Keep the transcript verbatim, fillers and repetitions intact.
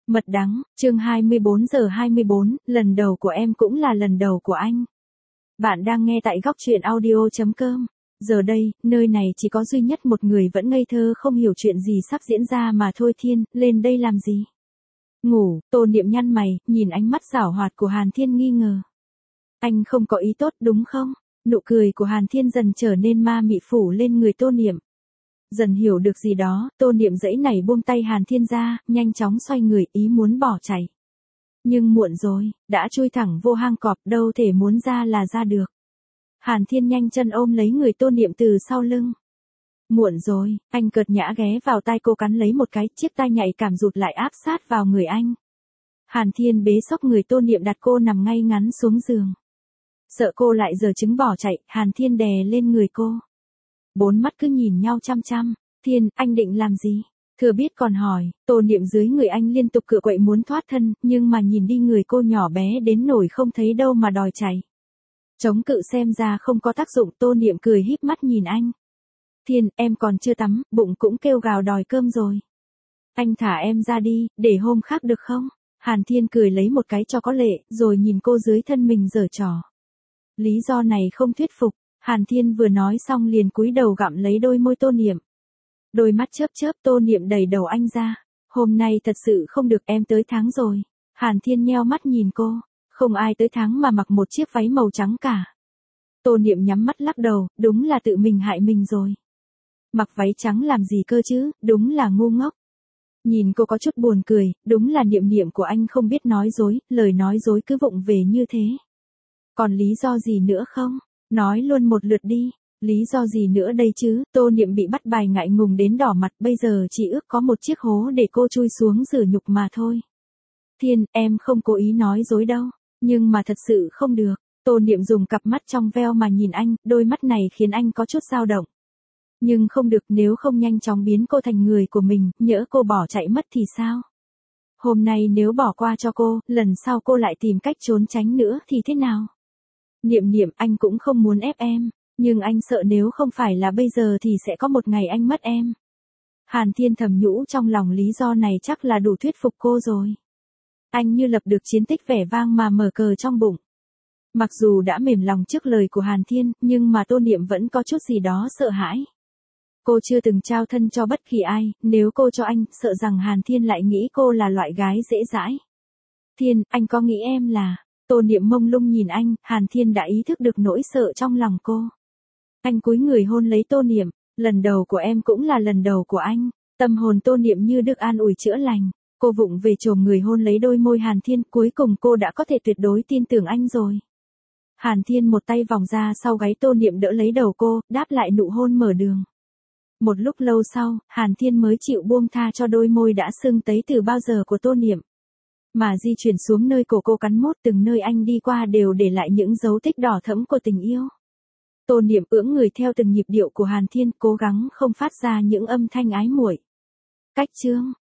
Mật đắng, chương hai mươi bốn giờ hai mươi bốn, lần đầu của em cũng là lần đầu của anh. Bạn đang nghe tại góc truyện audio chấm com. Giờ đây, nơi này chỉ có duy nhất một người vẫn ngây thơ không hiểu chuyện gì sắp diễn ra mà thôi. Thiên, lên đây làm gì? Ngủ, Tô Niệm nhăn mày, nhìn ánh mắt giảo hoạt của Hàn Thiên nghi ngờ. Anh không có ý tốt đúng không? Nụ cười của Hàn Thiên dần trở nên ma mị phủ lên người Tô Niệm. Dần hiểu được gì đó, Tô Niệm dãy nảy buông tay Hàn Thiên ra, nhanh chóng xoay người ý muốn bỏ chạy. Nhưng muộn rồi, đã chui thẳng vô hang cọp, đâu thể muốn ra là ra được. Hàn Thiên nhanh chân ôm lấy người Tô Niệm từ sau lưng. Muộn rồi, anh cợt nhã ghé vào tai cô cắn lấy một cái, chiếc tai nhạy cảm rụt lại áp sát vào người anh. Hàn Thiên bế xốc người Tô Niệm đặt cô nằm ngay ngắn xuống giường. Sợ cô lại giở trứng bỏ chạy, Hàn Thiên đè lên người cô. Bốn mắt cứ nhìn nhau chăm chăm. Thiên, anh định làm gì? Thừa biết còn hỏi, Tô Niệm dưới người anh liên tục cựa quậy muốn thoát thân, nhưng mà nhìn đi người cô nhỏ bé đến nổi không thấy đâu mà đòi chạy. Chống cự xem ra không có tác dụng. Tô Niệm cười híp mắt nhìn anh. Thiên, em còn chưa tắm, bụng cũng kêu gào đòi cơm rồi. Anh thả em ra đi, để hôm khác được không? Hàn Thiên cười lấy một cái cho có lệ, rồi nhìn cô dưới thân mình giở trò. Lý do này không thuyết phục. Hàn Thiên vừa nói xong liền cúi đầu gặm lấy đôi môi Tô Niệm. Đôi mắt chớp chớp. Tô Niệm đẩy đầu anh ra. Hôm nay thật sự không được, em tới tháng rồi. Hàn Thiên nheo mắt nhìn cô. Không ai tới tháng mà mặc một chiếc váy màu trắng cả. Tô Niệm nhắm mắt lắc đầu, đúng là tự mình hại mình rồi. Mặc váy trắng làm gì cơ chứ, đúng là ngu ngốc. Nhìn cô có chút buồn cười, đúng là Niệm Niệm của anh không biết nói dối, lời nói dối cứ vụng về như thế. Còn lý do gì nữa không? Nói luôn một lượt đi. Lý do gì nữa đây chứ? Tô Niệm bị bắt bài ngại ngùng đến đỏ mặt, bây giờ chỉ ước có một chiếc hố để cô chui xuống rửa nhục mà thôi. Thiên, em không cố ý nói dối đâu. Nhưng mà thật sự không được. Tô Niệm dùng cặp mắt trong veo mà nhìn anh, đôi mắt này khiến anh có chút dao động. Nhưng không được, nếu không nhanh chóng biến cô thành người của mình, nhỡ cô bỏ chạy mất thì sao? Hôm nay nếu bỏ qua cho cô, lần sau cô lại tìm cách trốn tránh nữa thì thế nào? Niệm Niệm, anh cũng không muốn ép em, nhưng anh sợ nếu không phải là bây giờ thì sẽ có một ngày anh mất em. Hàn Thiên thầm nhủ trong lòng, lý do này chắc là đủ thuyết phục cô rồi. Anh như lập được chiến tích vẻ vang mà mở cờ trong bụng. Mặc dù đã mềm lòng trước lời của Hàn Thiên, nhưng mà Tô Niệm vẫn có chút gì đó sợ hãi. Cô chưa từng trao thân cho bất kỳ ai, nếu cô cho anh, sợ rằng Hàn Thiên lại nghĩ cô là loại gái dễ dãi. Thiên, anh có nghĩ em là... Tô Niệm mông lung nhìn anh, Hàn Thiên đã ý thức được nỗi sợ trong lòng cô. Anh cúi người hôn lấy Tô Niệm, lần đầu của em cũng là lần đầu của anh. Tâm hồn Tô Niệm như được an ủi chữa lành. Cô vụng về chồm người hôn lấy đôi môi Hàn Thiên, cuối cùng cô đã có thể tuyệt đối tin tưởng anh rồi. Hàn Thiên một tay vòng ra sau gáy Tô Niệm đỡ lấy đầu cô, đáp lại nụ hôn mở đường. Một lúc lâu sau, Hàn Thiên mới chịu buông tha cho đôi môi đã sưng tấy từ bao giờ của Tô Niệm. Mà di chuyển xuống nơi cổ cô cắn mốt, từng nơi anh đi qua đều để lại những dấu tích đỏ thẫm của tình yêu. Tô Niệm ưỡng người theo từng nhịp điệu của Hàn Thiên, cố gắng không phát ra những âm thanh ái muội. Cách chương